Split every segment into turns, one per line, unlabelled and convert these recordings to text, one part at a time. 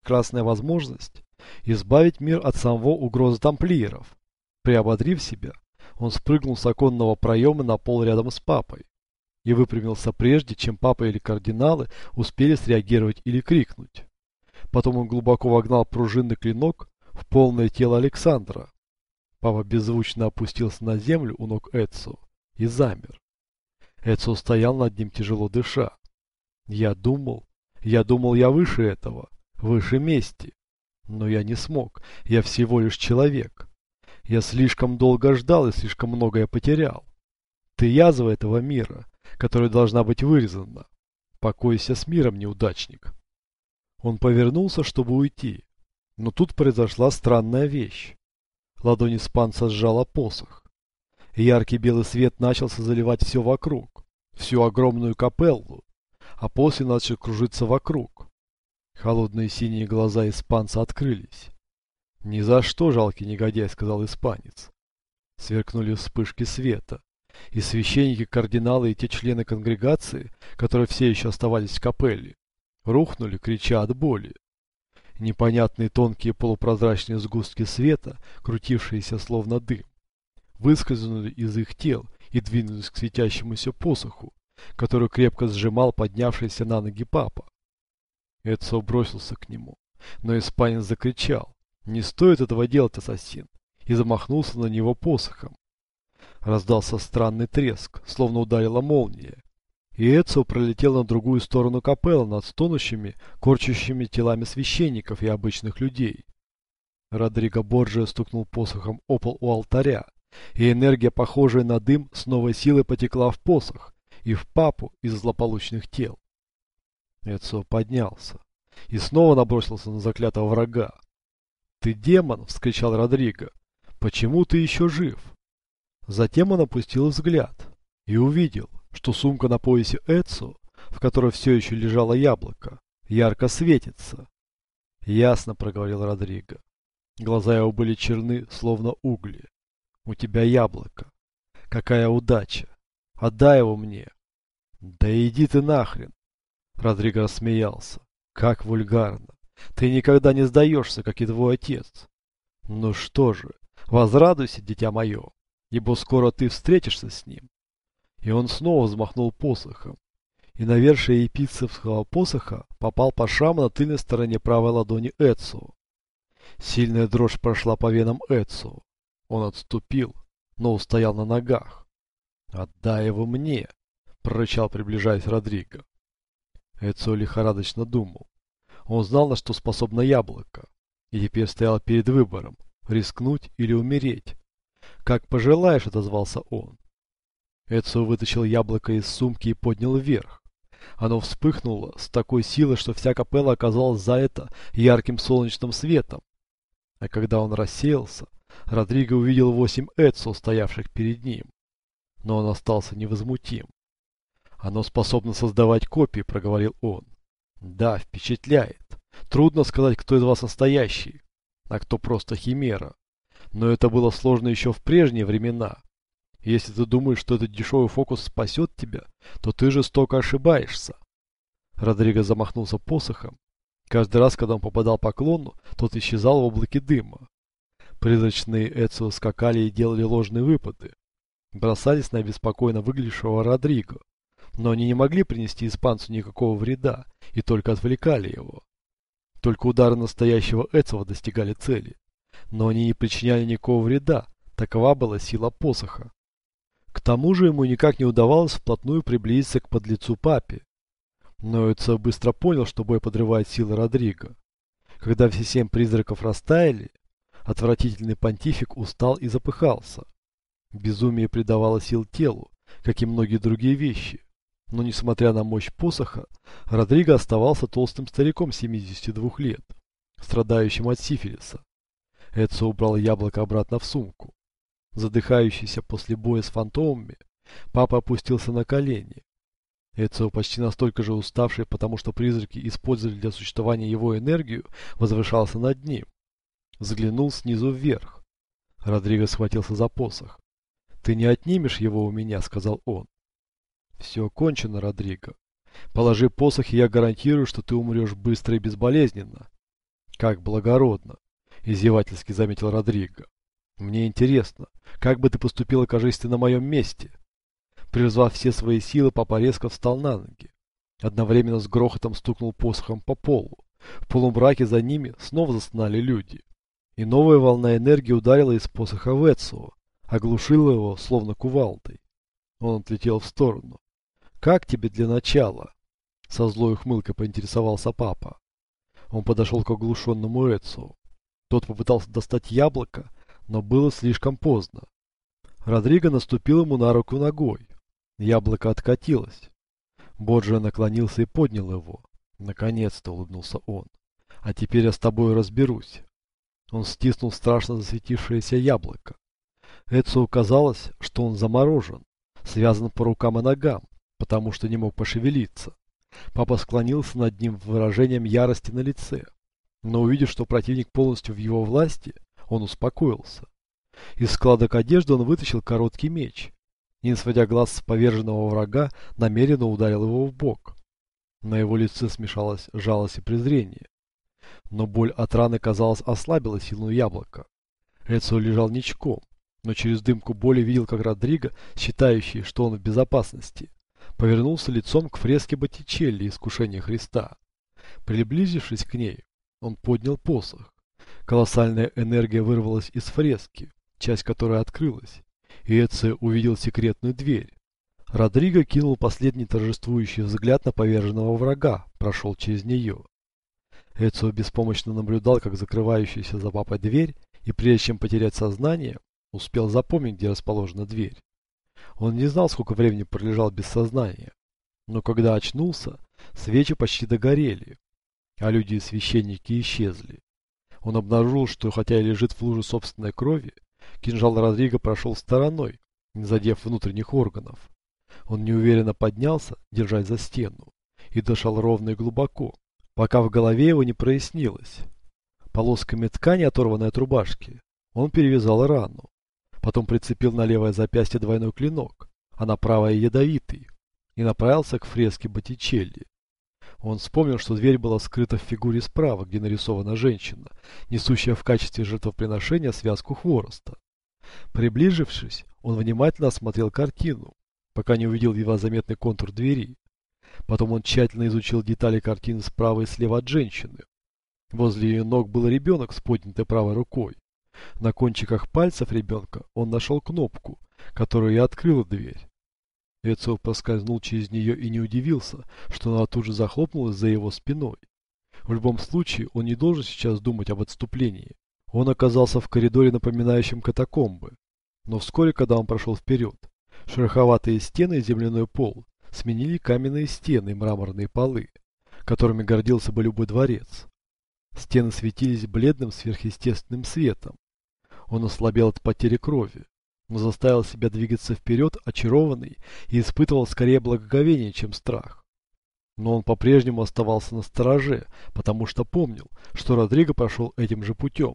прекрасная возможность избавить мир от самого угрозы тамплиеров. Приободрив себя, он спрыгнул с оконного проема на пол рядом с папой и выпрямился прежде, чем папа или кардиналы успели среагировать или крикнуть. Потом он глубоко вогнал пружинный клинок в полное тело Александра. Папа беззвучно опустился на землю у ног Эцио и замер. Эцио стоял над ним, тяжело дыша. Я думал, я выше этого, выше мести. Но я не смог, я всего лишь человек. Я слишком долго ждал и слишком многое потерял. Ты язва этого мира, которая должна быть вырезана. Покойся с миром, неудачник. Он повернулся, чтобы уйти. Но тут произошла странная вещь. Ладонь испанца сжала посох. Яркий белый свет начался заливать все вокруг, всю огромную капеллу, а после начал кружиться вокруг. Холодные синие глаза испанца открылись. «Ни за что, жалкий негодяй», — сказал испанец. Сверкнули вспышки света, и священники, кардиналы и те члены конгрегации, которые все еще оставались в капелле, рухнули, крича от боли. Непонятные тонкие полупрозрачные сгустки света, крутившиеся словно дым, выскользнули из их тел и двинулись к светящемуся посоху, который крепко сжимал поднявшийся на ноги папа. Эцио бросился к нему, но испанец закричал: «Не стоит этого делать, ассасин!» и замахнулся на него посохом. Раздался странный треск, словно ударила молния, и Эцио пролетел на другую сторону капеллы над стонущими, корчащими телами священников и обычных людей. Родриго Борджиа стукнул посохом о пол у алтаря, и энергия, похожая на дым, с новой силой потекла в посох и в папу из злополучных тел. Эцио поднялся и снова набросился на заклятого врага. «Ты демон!» — вскричал Родриго. «Почему ты еще жив?» Затем он опустил взгляд и увидел, что сумка на поясе Эцио, в которой все еще лежало яблоко, ярко светится. «Ясно», — проговорил Родриго. Глаза его были черны, словно угли. «У тебя яблоко. Какая удача! Отдай его мне!» «Да иди ты нахрен!» Родриго рассмеялся. «Как вульгарно! Ты никогда не сдаешься, как и твой отец. Ну что же, возрадуйся, дитя мое, ибо скоро ты встретишься с ним». И он снова взмахнул посохом, и навершие епископского посоха попал по шраму на тыльной стороне правой ладони Эцио. Сильная дрожь прошла по венам Эцио. Он отступил, но устоял на ногах. «Отдай его мне!» — прорычал, приближаясь Родриго. Эцио лихорадочно думал. Он знал, на что способно яблоко, и теперь стоял перед выбором — рискнуть или умереть. «Как пожелаешь», — отозвался он. Эцио вытащил яблоко из сумки и поднял вверх. Оно вспыхнуло с такой силой, что вся капелла оказалась залита ярким солнечным светом. А когда он рассеялся, Родриго увидел 8 Эцио, стоявших перед ним. Но он остался невозмутим. «Оно способно создавать копии», — проговорил он. «Да, впечатляет. Трудно сказать, кто из вас настоящий, а кто просто химера. Но это было сложно еще в прежние времена. Если ты думаешь, что этот дешевый фокус спасет тебя, то ты жестоко ошибаешься». Родриго замахнулся посохом. Каждый раз, когда он попадал по клону, тот исчезал в облаке дыма. Призрачные Эцио скакали и делали ложные выпады. Бросались на беспокойно выглядевшего Родриго. Но они не могли принести испанцу никакого вреда и только отвлекали его. Только удары настоящего Эцио достигали цели. Но они не причиняли никакого вреда, такова была сила посоха. К тому же ему никак не удавалось вплотную приблизиться к подлецу папе. Но Эцио быстро понял, что бой подрывает силы Родриго. Когда все 7 призраков растаяли, отвратительный понтифик устал и запыхался. Безумие придавало сил телу, как и многие другие вещи. Но несмотря на мощь посоха, Родриго оставался толстым стариком 72 лет, страдающим от сифилиса. Эцио убрал яблоко обратно в сумку. Задыхающийся после боя с фантомами, папа опустился на колени. Эцио, почти настолько же уставший, потому что призраки использовали для существования его энергию, возвышался над ним. Взглянул снизу вверх. Родриго схватился за посох. «Ты не отнимешь его у меня», — сказал он. «Все кончено, Родриго. Положи посох, и я гарантирую, что ты умрешь быстро и безболезненно». Как благородно, издевательски заметил Родриго. Мне интересно, как бы ты поступил, окажись ты на моем месте? Призвав все свои силы, папа резко встал на ноги. Одновременно с грохотом стукнул посохом по полу. В полумраке за ними снова застонали люди. И новая волна энергии ударила из посоха в Эцио, оглушила его, словно кувалдой. Он отлетел в сторону. «Как тебе для начала?» Со злой ухмылкой поинтересовался папа. Он подошел к оглушенному Эцио. Тот попытался достать яблоко, но было слишком поздно. Родриго наступил ему на руку ногой. Яблоко откатилось. Борджиа наклонился и поднял его. «Наконец-то», — улыбнулся он. «А теперь я с тобой разберусь». Он стиснул страшно засветившееся яблоко. Эцио казалось, что он заморожен, связан по рукам и ногам, потому что не мог пошевелиться. Папа склонился над ним с выражением ярости на лице. Но увидев, что противник полностью в его власти, он успокоился. Из складок одежды он вытащил короткий меч. Не сводя глаз с поверженного врага, намеренно ударил его в бок. На его лице смешалась жалость и презрение. Но боль от раны, казалось, ослабила силу яблока. Эцио лежал ничком, но через дымку боли видел, как Родриго, считающий, что он в безопасности, повернулся лицом к фреске Боттичелли «Искушение Христа». Приблизившись к ней, он поднял посох. Колоссальная энергия вырвалась из фрески, часть которой открылась, и Эцио увидел секретную дверь. Родриго кинул последний торжествующий взгляд на поверженного врага, прошел через нее. Эцио беспомощно наблюдал, как закрывающаяся за папой дверь, и прежде чем потерять сознание, успел запомнить, где расположена дверь. Он не знал, сколько времени пролежал без сознания, но когда очнулся, свечи почти догорели, а люди и священники исчезли. Он обнаружил, что хотя и лежит в луже собственной крови, кинжал Родриго прошел стороной, не задев внутренних органов. Он неуверенно поднялся, держась за стену, и дышал ровно и глубоко, пока в голове его не прояснилось. Полосками ткани, оторванной от рубашки, он перевязал рану. Потом прицепил на левое запястье двойной клинок, а на правое ядовитый, и направился к фреске Боттичелли. Он вспомнил, что дверь была скрыта в фигуре справа, где нарисована женщина, несущая в качестве жертвоприношения связку хвороста. Приближившись, он внимательно осмотрел картину, пока не увидел едва заметный контур двери. Потом он тщательно изучил детали картины справа и слева от женщины. Возле ее ног был ребенок с поднятой правой рукой. На кончиках пальцев ребенка он нашел кнопку, которая и открыла дверь. Эцио проскользнул через нее и не удивился, что она тут же захлопнулась за его спиной. В любом случае, он не должен сейчас думать об отступлении. Он оказался в коридоре, напоминающем катакомбы. Но вскоре, когда он прошел вперед, шероховатые стены и земляной пол сменили каменные стены и мраморные полы, которыми гордился бы любой дворец. Стены светились бледным сверхъестественным светом. Он ослабел от потери крови, но заставил себя двигаться вперед, очарованный, и испытывал скорее благоговение, чем страх. Но он по-прежнему оставался настороже, потому что помнил, что Родриго прошел этим же путем.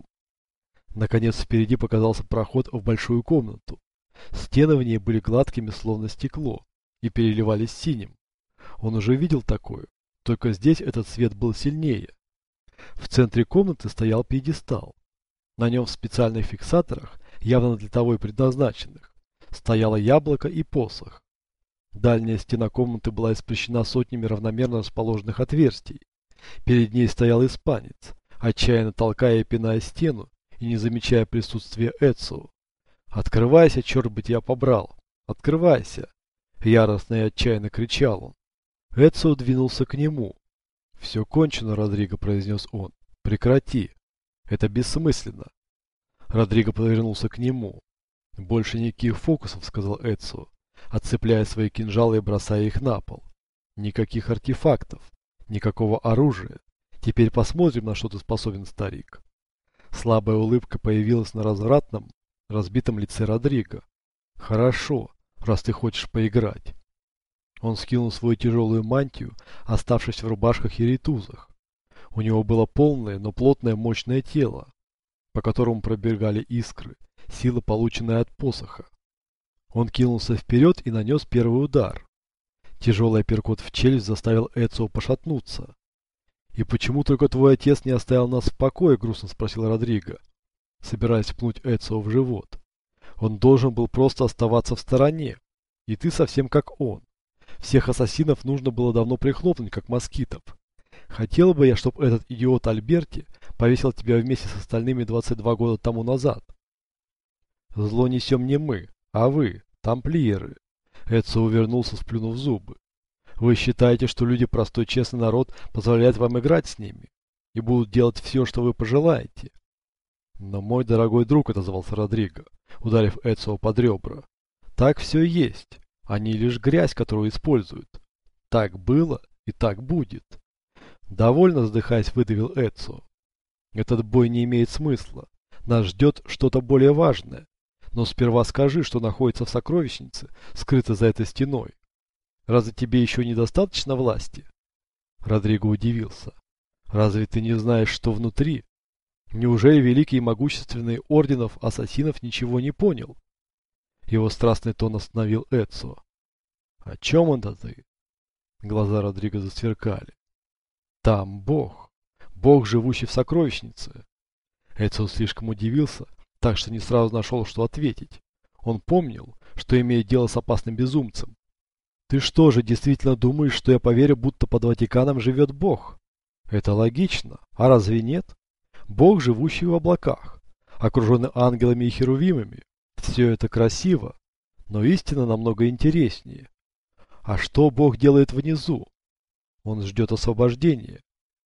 Наконец впереди показался проход в большую комнату. Стены в ней были гладкими, словно стекло, и переливались синим. Он уже видел такое, только здесь этот свет был сильнее. В центре комнаты стоял пьедестал. На нем в специальных фиксаторах, явно для того и предназначенных, стояло яблоко и посох. Дальняя стена комнаты была испещрена сотнями равномерно расположенных отверстий. Перед ней стоял испанец, отчаянно толкая и пиная стену и не замечая присутствия Эцио. «Открывайся, черт бы тебя побрал! Открывайся!» Яростно и отчаянно кричал он. Эцио двинулся к нему. «Все кончено, Родриго», — произнес он. «Прекрати. Это бессмысленно». Родриго повернулся к нему. «Больше никаких фокусов», — сказал Эцио, отцепляя свои кинжалы и бросая их на пол. «Никаких артефактов, никакого оружия. Теперь посмотрим, на что ты способен, старик». Слабая улыбка появилась на развратном, разбитом лице Родриго. «Хорошо, раз ты хочешь поиграть». Он скинул свою тяжелую мантию, оставшись в рубашках и рейтузах. У него было полное, но плотное мощное тело, по которому пробегали искры, сила, полученная от посоха. Он кинулся вперед и нанес первый удар. Тяжелый апперкот в челюсть заставил Эцио пошатнуться. «И почему только твой отец не оставил нас в покое?» – грустно спросил Родриго, собираясь пнуть Эцио в живот. «Он должен был просто оставаться в стороне. И ты совсем как он. Всех ассасинов нужно было давно прихлопнуть, как москитов. Хотел бы я, чтобы этот идиот Альберти повесил тебя вместе с остальными 22 года тому назад. Зло несем не мы, а вы, тамплиеры». Эцио увернулся, сплюнув зубы. «Вы считаете, что люди, простой честный народ, позволяют вам играть с ними и будут делать все, что вы пожелаете?» «Но, мой дорогой друг», — отозвался Родриго, ударив Эцио под ребра, — «так все и есть. Они лишь грязь, которую используют. Так было и так будет». «Довольно», — вздыхаясь, выдавил Эцио. «Этот бой не имеет смысла. Нас ждет что-то более важное. Но сперва скажи, что находится в сокровищнице, скрыто за этой стеной. Разве тебе еще недостаточно власти?» Родриго удивился. «Разве ты не знаешь, что внутри? Неужели великий и могущественный орденов ассасинов ничего не понял?» Его страстный тон остановил Эцио. «О чем это ты?» Глаза Родриго засверкали. «Там Бог. Бог, живущий в сокровищнице». Эцио слишком удивился, так что не сразу нашел, что ответить. Он помнил, что имеет дело с опасным безумцем. «Ты что же, действительно думаешь, что я поверю, будто под Ватиканом живет Бог? Это логично, а разве нет? Бог, живущий в облаках, окруженный ангелами и херувимами. Все это красиво, но истина намного интереснее. А что Бог делает внизу? Он ждет освобождения».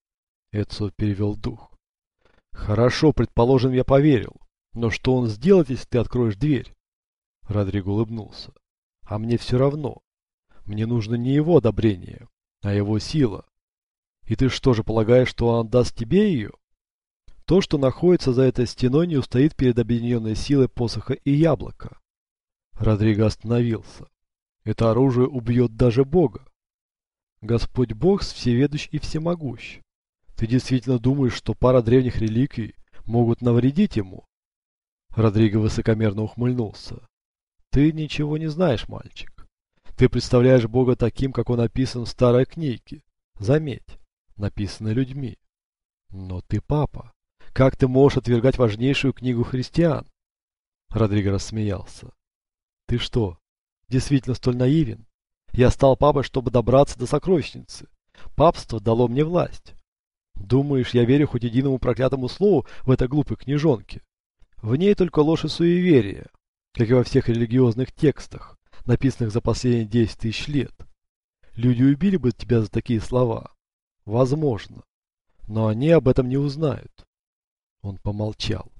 Эцио перевел дух. «Хорошо, предположим, я поверил. Но что он сделает, если ты откроешь дверь?» Родриго улыбнулся. «А мне все равно. Мне нужно не его одобрение, а его сила. И ты что же полагаешь, что он даст тебе ее? То, что находится за этой стеной, не устоит перед объединенной силой посоха и яблока». Родриго остановился. «Это оружие убьет даже Бога. Господь Бог всеведущ и всемогущ. Ты действительно думаешь, что пара древних реликвий могут навредить ему?» Родриго высокомерно ухмыльнулся. «Ты ничего не знаешь, мальчик. Ты представляешь Бога таким, как он описан в старой книге. Заметь, написанной людьми. Но ты папа. Как ты можешь отвергать важнейшую книгу христиан?» Родриго рассмеялся. «Ты что, действительно столь наивен? Я стал папой, чтобы добраться до сокровищницы. Папство дало мне власть. Думаешь, я верю хоть единому проклятому слову в этой глупой книжонке? В ней только ложь и суеверие, как и во всех религиозных текстах, написанных за последние 10 тысяч лет. Люди убили бы тебя за такие слова. Возможно. Но они об этом не узнают». Он помолчал.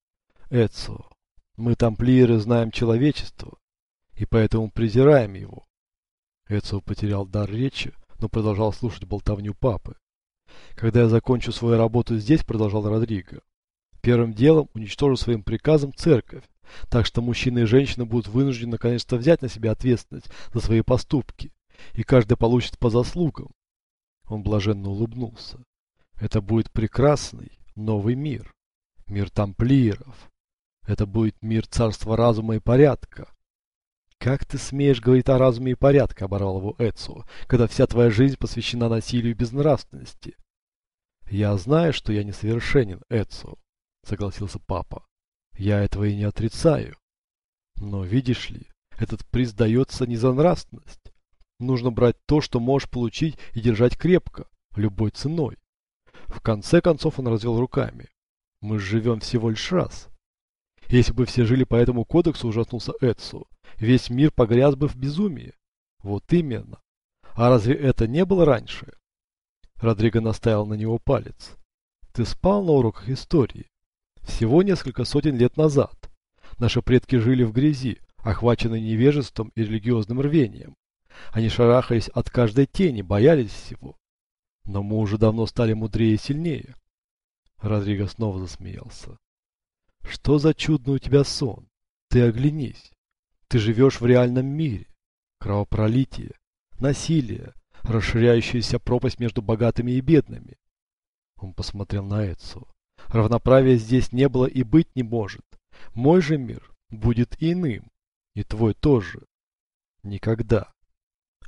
«Эцио, мы, тамплиеры, знаем человечество, и поэтому презираем его». Эцио потерял дар речи, но продолжал слушать болтовню папы. «Когда я закончу свою работу здесь», — продолжал Родриго, — «первым делом уничтожу своим приказом церковь, так что мужчины и женщины будут вынуждены наконец-то взять на себя ответственность за свои поступки, и каждый получит по заслугам». Он блаженно улыбнулся. «Это будет прекрасный новый мир. Мир тамплиеров. Это будет мир царства разума и порядка». «Как ты смеешь говорить о разуме и порядке?» — оборвал его Эцио, «когда вся твоя жизнь посвящена насилию и безнравственности». «Я знаю, что я несовершенен, Эцио», — согласился папа. «Я этого и не отрицаю. Но, видишь ли, этот приз дается не за нравственность. Нужно брать то, что можешь получить, и держать крепко, любой ценой». В конце концов он развел руками. «Мы живем всего лишь раз. Если бы все жили по этому кодексу», — ужаснулся Эцио, — «весь мир погряз бы в безумии». «Вот именно. А разве это не было раньше?» Родриго наставил на него палец. «Ты спал на уроках истории? Всего несколько сотен лет назад. Наши предки жили в грязи, охваченные невежеством и религиозным рвением. Они шарахались от каждой тени, боялись всего. Но мы уже давно стали мудрее и сильнее». Родриго снова засмеялся. «Что за чудный у тебя сон? Ты оглянись. Ты живешь в реальном мире. Кровопролитие, насилие, расширяющаяся пропасть между богатыми и бедными». Он посмотрел на Эцио. «Равноправия здесь не было и быть не может. Мой же мир будет иным, и твой тоже. Никогда».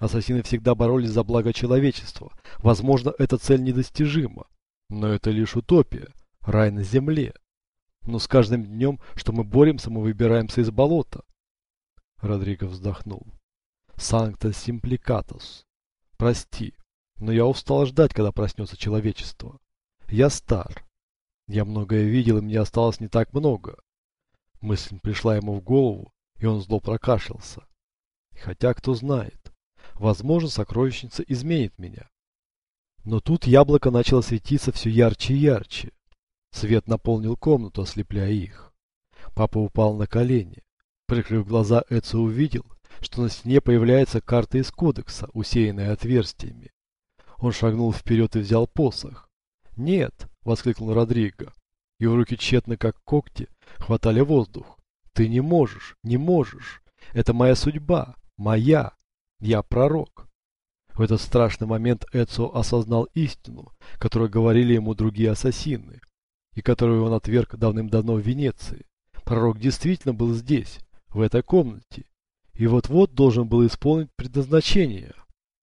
Ассасины всегда боролись за благо человечества. Возможно, эта цель недостижима. Но это лишь утопия. Рай на земле. Но с каждым днем, что мы боремся, мы выбираемся из болота. Родриго вздохнул. Санкта симпликатус. Прости, но я устал ждать, когда проснется человечество. Я стар. Я многое видел, и мне осталось не так много. Мысль пришла ему в голову, и он зло прокашлялся. Хотя, кто знает, возможно, сокровищница изменит меня. Но тут яблоко начало светиться все ярче и ярче. Свет наполнил комнату, ослепляя их. Папа упал на колени. Прикрыв глаза, Эцио увидел, что на стене появляется карта из кодекса, усеянная отверстиями. Он шагнул вперед и взял посох. «Нет!» — воскликнул Родриго. Его руки тщетно, как когти, хватали воздух. «Ты не можешь, не можешь! Это моя судьба! Моя! Я пророк!» В этот страшный момент Эцио осознал истину, которую говорили ему другие ассасины, и которую он отверг давным-давно в Венеции. Пророк действительно был здесь, в этой комнате, и вот-вот должен был исполнить предназначение.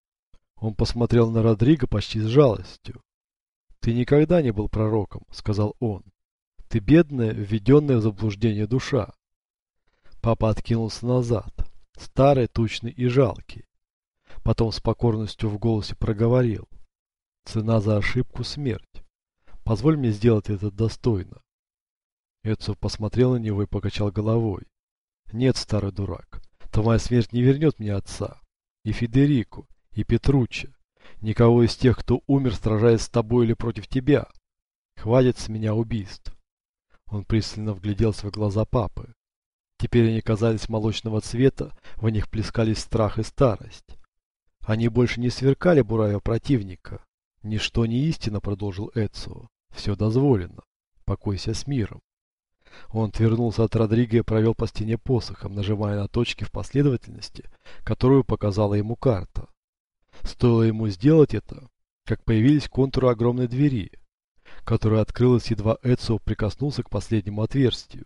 Он посмотрел на Родриго почти с жалостью. «Ты никогда не был пророком», — сказал он. «Ты бедная, введенная в заблуждение душа». Папа откинулся назад, старый, тучный и жалкий. Потом с покорностью в голосе проговорил. «Цена за ошибку — смерть. Позволь мне сделать это достойно». Эцио посмотрел на него и покачал головой. «Нет, старый дурак, твоя смерть не вернет мне отца, и Федерику, и Петруччо, никого из тех, кто умер, сражаясь с тобой или против тебя. Хватит с меня убийств». Он пристально вгляделся в глаза папы. Теперь они казались молочного цвета, в них плескались страх и старость. Они больше не сверкали, буравя противника. «Ничто не истина», — продолжил Эцио. «Все дозволено. Покойся с миром». Он отвернулся от Родриго и провел по стене посохом, нажимая на точки в последовательности, которую показала ему карта. Стоило ему сделать это, как появились контуры огромной двери, которая открылась, едва Эцио прикоснулся к последнему отверстию.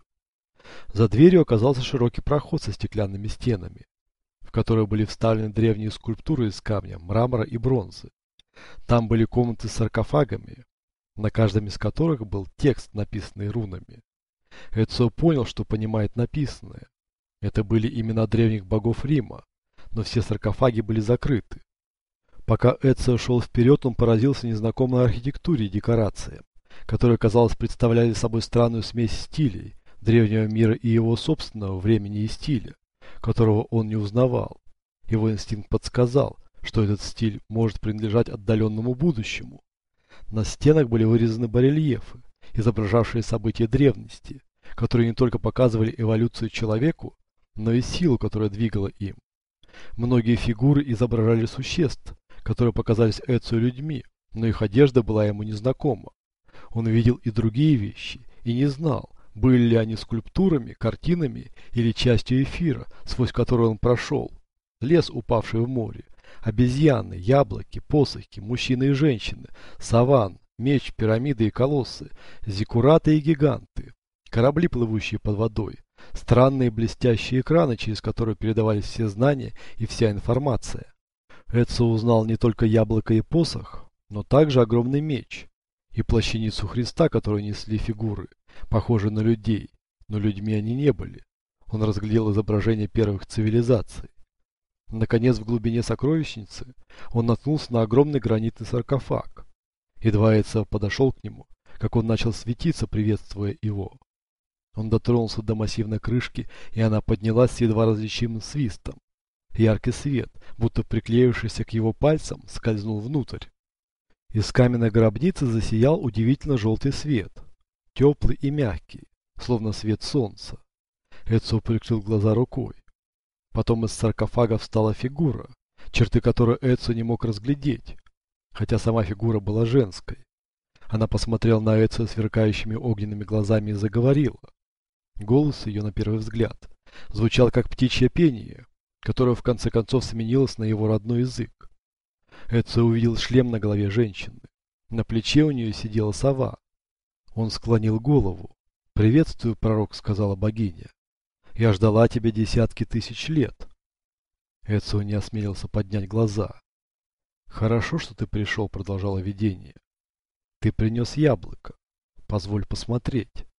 За дверью оказался широкий проход со стеклянными стенами, в которые были вставлены древние скульптуры из камня, мрамора и бронзы. Там были комнаты с саркофагами, на каждом из которых был текст, написанный рунами. Эцио понял, что понимает написанное. Это были имена древних богов Рима, но все саркофаги были закрыты. Пока Эцио шел вперед, он поразился незнакомой архитектуре и декорациям, которые, казалось, представляли собой странную смесь стилей, древнего мира и его собственного времени и стиля, которого он не узнавал. Его инстинкт подсказал, что этот стиль может принадлежать отдаленному будущему. На стенах были вырезаны барельефы, изображавшие события древности, которые не только показывали эволюцию человеку, но и силу, которая двигала им. Многие фигуры изображали существ, которые показались Эцио людьми, но их одежда была ему незнакома. Он видел и другие вещи, и не знал, были ли они скульптурами, картинами или частью эфира, сквозь который он прошел. Лес, упавший в море, обезьяны, яблоки, посохи, мужчины и женщины, саван, меч, пирамиды и колоссы, зиккураты и гиганты, корабли, плывущие под водой, странные блестящие экраны, через которые передавались все знания и вся информация. Эцио узнал не только яблоко и посох, но также огромный меч и плащаницу Христа, которую несли фигуры, похожие на людей, но людьми они не были. Он разглядел изображения первых цивилизаций. Наконец, в глубине сокровищницы он наткнулся на огромный гранитный саркофаг. Едва Эцио подошел к нему, как он начал светиться, приветствуя его. Он дотронулся до массивной крышки, и она поднялась с едва различимым свистом. Яркий свет, будто приклеившийся к его пальцам, скользнул внутрь. Из каменной гробницы засиял удивительно желтый свет, теплый и мягкий, словно свет солнца. Эцио прикрыл глаза рукой. Потом из саркофага встала фигура, черты которой Эцио не мог разглядеть, хотя сама фигура была женской. Она посмотрела на Эцио сверкающими огненными глазами и заговорила. Голос ее, на первый взгляд, звучал как птичье пение, которое в конце концов сменилось на его родной язык. Эцио увидел шлем на голове женщины. На плече у нее сидела сова. Он склонил голову. «Приветствую, пророк», — сказала богиня. «Я ждала тебя десятки тысяч лет». Эцио не осмелился поднять глаза. «Хорошо, что ты пришел», — продолжало видение. «Ты принес яблоко. Позволь посмотреть».